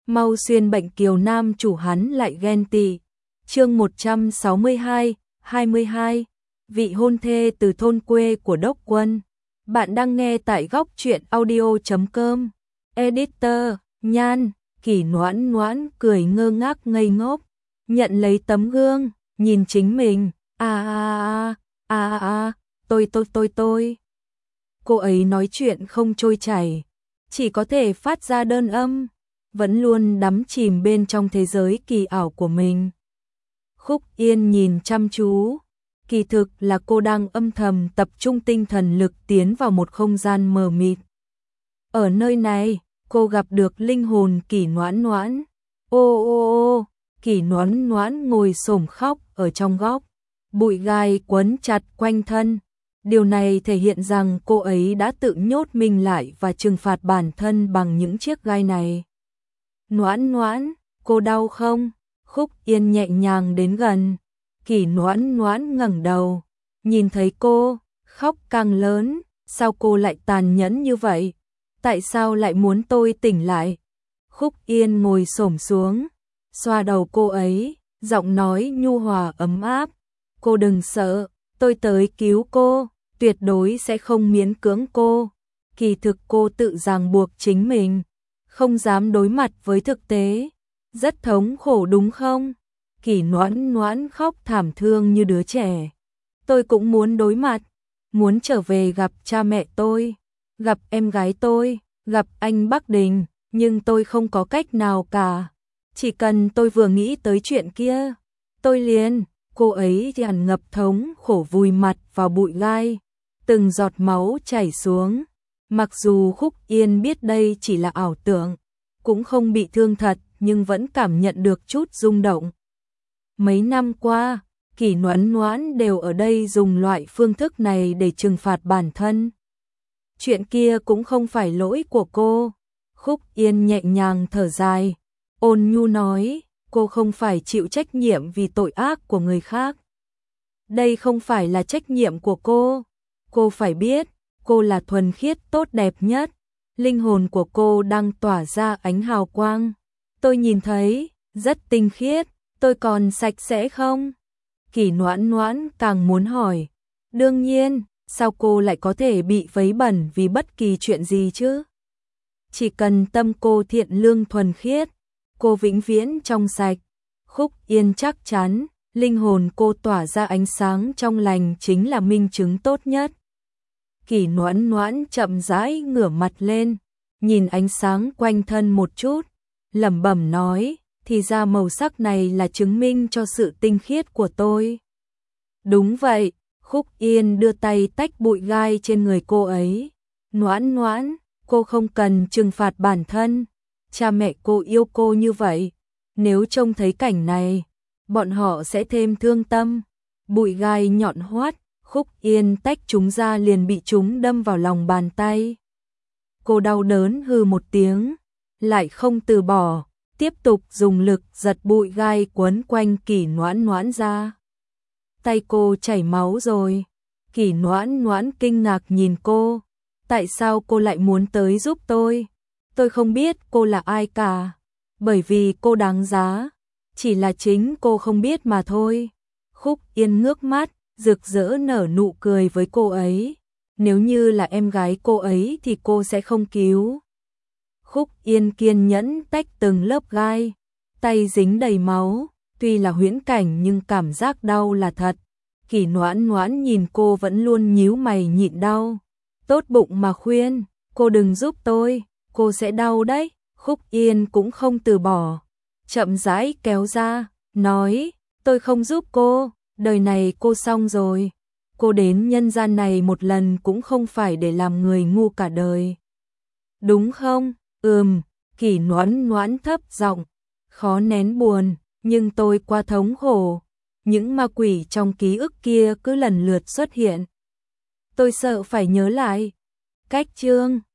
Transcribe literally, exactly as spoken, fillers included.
mau xuyên bệnh kiều nam chủ hắn lại ghen tị. Chương một trăm sáu mươi hai, hai mươi hai, vị hôn thê từ thôn quê của Đốc Quân. Bạn đang nghe tại góc truyện audio chấm com. Editor, Nhan, Kỷ Noãn Noãn cười ngơ ngác ngây ngốc, nhận lấy tấm gương, nhìn chính mình, a a a a a, tôi tôi tôi tôi. Cô ấy nói chuyện không trôi chảy, chỉ có thể phát ra đơn âm, vẫn luôn đắm chìm bên trong thế giới kỳ ảo của mình. Khúc Yên nhìn chăm chú, kỳ thực là cô đang âm thầm tập trung tinh thần lực tiến vào một không gian mờ mịt. Ở nơi này, cô gặp được linh hồn Kỷ Noãn Noãn. Ô ô ô, Kỷ Noãn Noãn ngồi xổm khóc ở trong góc, bụi gai quấn chặt quanh thân. Điều này thể hiện rằng cô ấy đã tự nhốt mình lại và trừng phạt bản thân bằng những chiếc gai này. Noãn Noãn, cô đau không? Khúc Yên nhẹ nhàng đến gần. Kỷ Noãn Noãn ngẩng đầu, nhìn thấy cô, khóc càng lớn. Sao cô lại tàn nhẫn như vậy? Tại sao lại muốn tôi tỉnh lại? Khúc Yên ngồi xổm xuống, xoa đầu cô ấy, giọng nói nhu hòa ấm áp. Cô đừng sợ, tôi tới cứu cô, tuyệt đối sẽ không miễn cưỡng cô. Kỳ thực cô tự ràng buộc chính mình, không dám đối mặt với thực tế. Rất thống khổ đúng không? Kỷ Noãn Noãn khóc thảm thương như đứa trẻ. Tôi cũng muốn đối mặt, muốn trở về gặp cha mẹ tôi, gặp em gái tôi, gặp anh Bắc Đình, nhưng tôi không có cách nào cả. Chỉ cần tôi vừa nghĩ tới chuyện kia, tôi liền, cô ấy tràn ngập thống khổ vùi mặt vào bụi gai, từng giọt máu chảy xuống. Mặc dù Khúc Yên biết đây chỉ là ảo tưởng, cũng không bị thương thật, nhưng vẫn cảm nhận được chút rung động. Mấy năm qua, Kỷ Noãn Noãn đều ở đây dùng loại phương thức này để trừng phạt bản thân. Chuyện kia cũng không phải lỗi của cô. Khúc Yên nhẹ nhàng thở dài, ôn nhu nói, cô không phải chịu trách nhiệm vì tội ác của người khác. Đây không phải là trách nhiệm của cô. Cô phải biết, cô là thuần khiết tốt đẹp nhất. Linh hồn của cô đang tỏa ra ánh hào quang. Tôi nhìn thấy, rất tinh khiết. Tôi còn sạch sẽ không? Kỷ Noãn Noãn càng muốn hỏi. Đương nhiên, sao cô lại có thể bị vấy bẩn vì bất kỳ chuyện gì chứ? Chỉ cần tâm cô thiện lương thuần khiết, cô vĩnh viễn trong sạch. Khúc Yên chắc chắn, linh hồn cô tỏa ra ánh sáng trong lành chính là minh chứng tốt nhất. Kỷ Noãn Noãn chậm rãi ngửa mặt lên, nhìn ánh sáng quanh thân một chút, lẩm bẩm nói, thì ra màu sắc này là chứng minh cho sự tinh khiết của tôi. Đúng vậy, Khúc Yên đưa tay tách bụi gai trên người cô ấy. Noãn Noãn, cô không cần trừng phạt bản thân. Cha mẹ cô yêu cô như vậy, nếu trông thấy cảnh này, bọn họ sẽ thêm thương tâm. Bụi gai nhọn hoắt, Khúc Yên tách chúng ra liền bị chúng đâm vào lòng bàn tay. Cô đau đớn hừ một tiếng, lại không từ bỏ, tiếp tục dùng lực giật bụi gai quấn quanh Kỷ Noãn Noãn ra. Tay cô chảy máu rồi. Kỷ Noãn Noãn kinh ngạc nhìn cô. Tại sao cô lại muốn tới giúp tôi? Tôi không biết cô là ai cả. Bởi vì cô đáng giá. Chỉ là chính cô không biết mà thôi. Khúc Yên ngước mắt, rực rỡ nở nụ cười với cô ấy. Nếu như là em gái cô ấy thì cô sẽ không cứu. Khúc Yên kiên nhẫn tách từng lớp gai, tay dính đầy máu, tuy là huyễn cảnh nhưng cảm giác đau là thật. Kỷ Noãn Noãn nhìn cô vẫn luôn nhíu mày nhịn đau, tốt bụng mà khuyên, cô đừng giúp tôi, cô sẽ đau đấy. Khúc Yên cũng không từ bỏ, chậm rãi kéo ra, nói, tôi không giúp cô, đời này cô xong rồi. Cô đến nhân gian này một lần cũng không phải để làm người ngu cả đời. Đúng không? Ừm, Kỷ Noãn Noãn thấp giọng, khó nén buồn, nhưng tôi quá thống khổ. Những ma quỷ trong ký ức kia cứ lần lượt xuất hiện. Tôi sợ phải nhớ lại. Cách chương